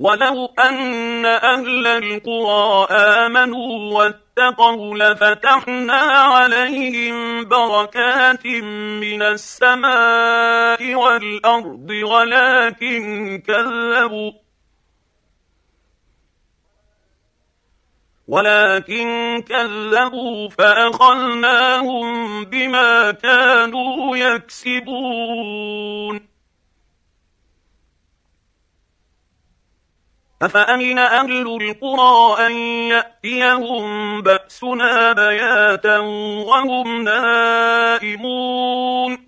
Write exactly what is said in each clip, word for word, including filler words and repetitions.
ولو أن أهل القرى آمنوا واتقوا لفتحنا عليهم بركات من السماء والأرض ولكن كذبوا ولكن كذبوا فأخذناهم بما كانوا يكسبون. أفأمن أهل القرى أن يأتيهم بأسنا بياتا وهم نائمون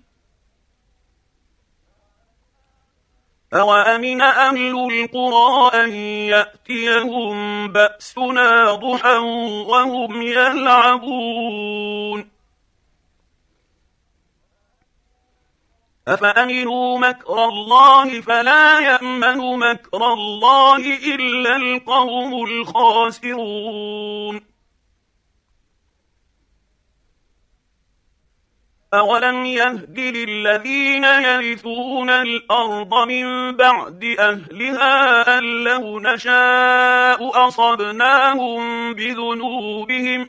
أوأمن أهل القرى أن يأتيهم بأسنا ضحى وهم يلعبون أفأمنوا مكر الله فلا يأمن مكر الله إلا القوم الخاسرون. أولم يهد للذين يرثون الأرض من بعد أهلها أن لو نشاء أصبناهم بذنوبهم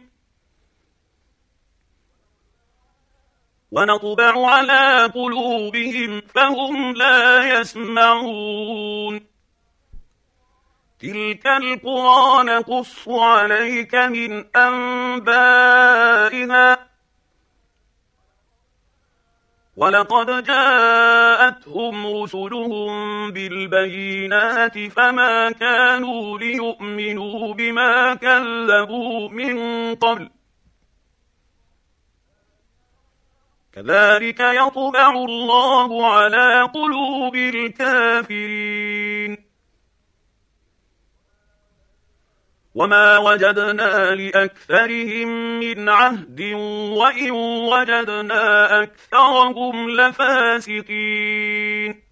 ونطبع على قلوبهم فهم لا يسمعون. تلك القرى نقص عليك من أنبائها ولقد جاءتهم رسلهم بالبينات فما كانوا ليؤمنوا بما كذبوا من قبل كذلك يطبع الله على قلوب الكافرين. وما وجدنا لأكثرهم من عهد وإن وجدنا أكثرهم لفاسقين.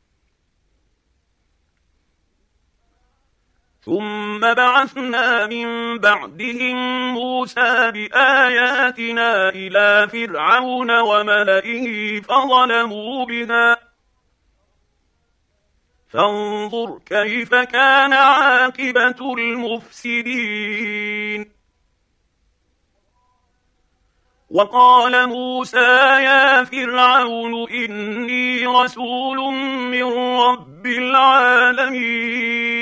ثم بعثنا من بعدهم موسى بآياتنا إلى فرعون وملئه فظلموا بها فانظر كيف كان عاقبة المفسدين. وقال موسى يا فرعون إني رسول من رب العالمين